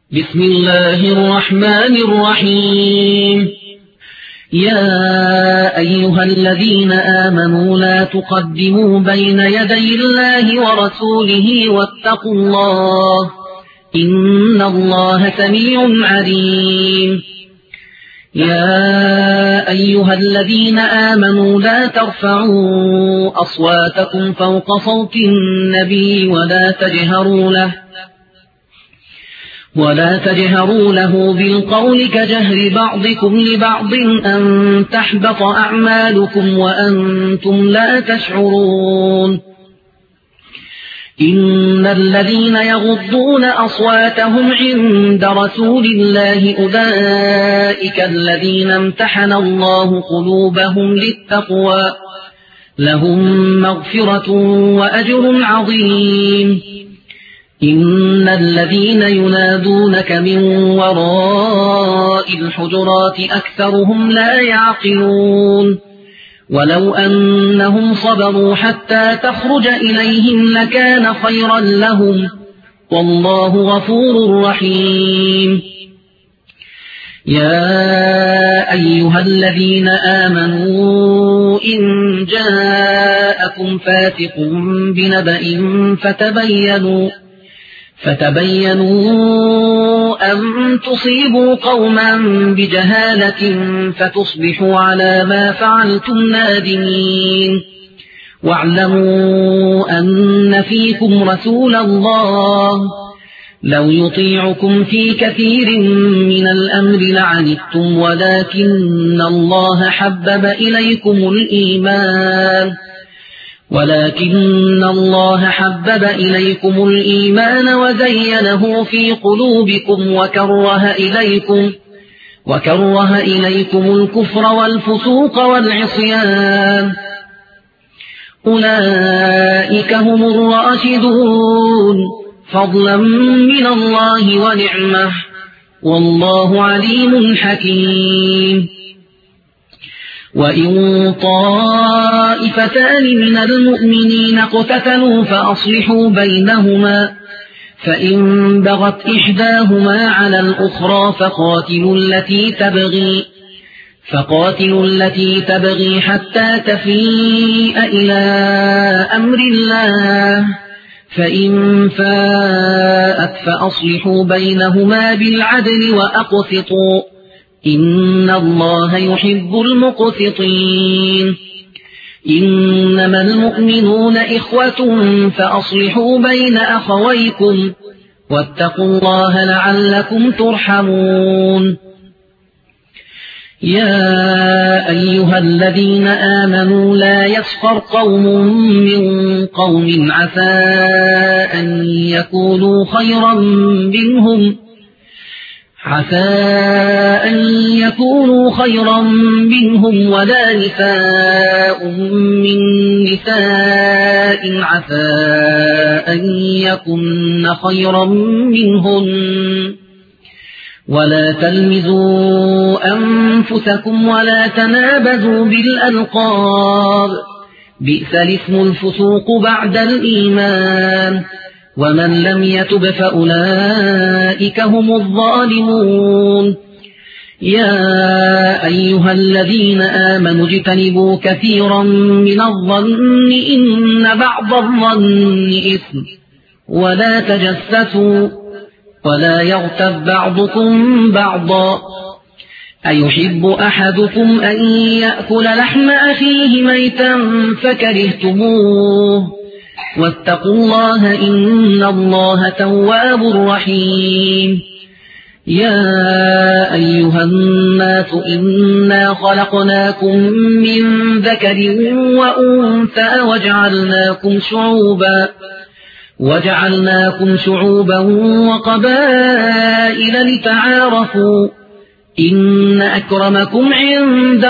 بسم الله الرحمن الرحيم. يا أيها الذين آمنوا لا تقدموا بين يدي الله ورسوله واتقوا الله إن الله سميع عليم. يا أيها الذين آمنوا لا ترفعوا أصواتكم فوق صوت النبي ولا تجهروا له بالقول كجهر بعضكم لبعض أن تحبط أعمالكم وأنتم لا تشعرون. إن الذين يغضون أصواتهم عند رسول الله أولئك الذين امتحن الله قلوبهم للتقوى لهم مغفرة وأجر عظيم. إن الذين ينادونك من وراء الحجرات أكثرهم لا يعقلون. ولو أنهم صبروا حتى تخرج إليهم لكان خيرا لهم والله غفور رحيم. يا أيها الذين آمنوا إن جاءكم فاسق بنبأ فتبينوا أن تصيبوا قوما بجهالة فتصبحوا على ما فعلتم نادمين. واعلموا أن فيكم رسول الله لو يطيعكم في كثير من الأمر لعنتم ولكن الله حبب إليكم الإيمان وزينه في قلوبكم وكره إليكم الكفر والفسوق والعصيان أولئك هم الراشدون فضلا من الله ونعمه والله عليم حكيم. وإن طائفتان من المؤمنين اقتتلوا فأصلحوا بينهما فإن بغت إحداهما على الأخرى فقاتلوا التي تبغي حتى تفيء إلى أمر الله فإن فاءت فأصلحوا بينهما بالعدل وأقسطوا إن الله يحب المقسطين. إنما المؤمنون إخوة فأصلحوا بين أخويكم واتقوا الله لعلكم ترحمون. يا أيها الذين آمنوا لا يسخر قوم من قوم عسى أن يكونوا خيرا منهم ولا نساء من نساء عسى أن يكن خيرا منهن ولا تلمزوا أنفسكم ولا تنابزوا بالألقاب بئس الاسم الفسوق بعد الإيمان ومن لم يتب فأولئك هم الظالمون. يا أيها الذين آمنوا اجتنبوا كثيرا من الظن إن بعض الظن إثم ولا تجسسوا ولا يغتب بعضكم بعضا أيحب أحدكم أن يأكل لحم أخيه ميتا فكرهتموه واتقوا الله إن الله تواب رحيم. يا أيها الناس إنا خلقناكم من ذكر وأنثى وجعلناكم شعوبا وقبائل لتعارفوا إن أكرمكم عند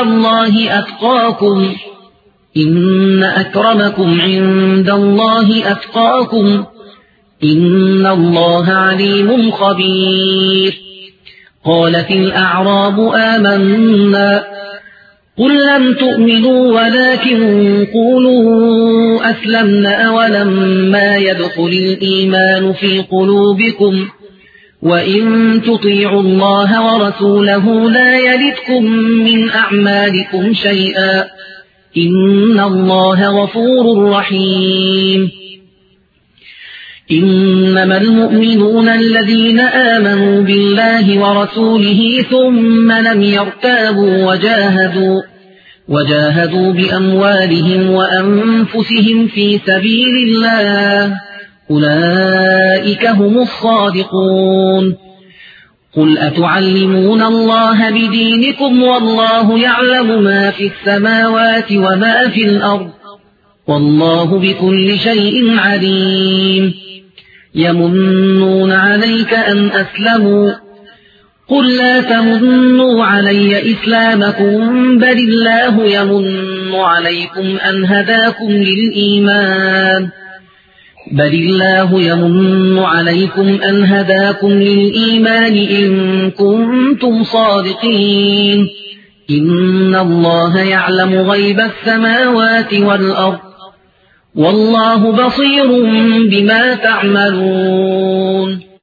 الله أتقاكم إن الله عليم خبير. قالت الأعراب آمنا قل لم تؤمنوا ولكن قولوا أسلمنا ولما يدخل الإيمان في قلوبكم وإن تطيعوا الله ورسوله لا يلدكم من أعمالكم شيئا إن الله غفور رحيم إنما المؤمنون الذين آمنوا بالله ورسوله ثم لم يرتابوا وجاهدوا بأموالهم وأنفسهم في سبيل الله أولئك هم الصادقون قل أتعلمون الله بدينكم والله يعلم ما في السماوات وما في الأرض والله بكل شيء عليم يمنون عليك أن أسلموا قل لا تمنوا علي إسلامكم بل الله يمن عليكم أن هداكم للإيمان إن كنتم صادقين إن الله يعلم غيب السماوات والأرض والله بصير بما تعملون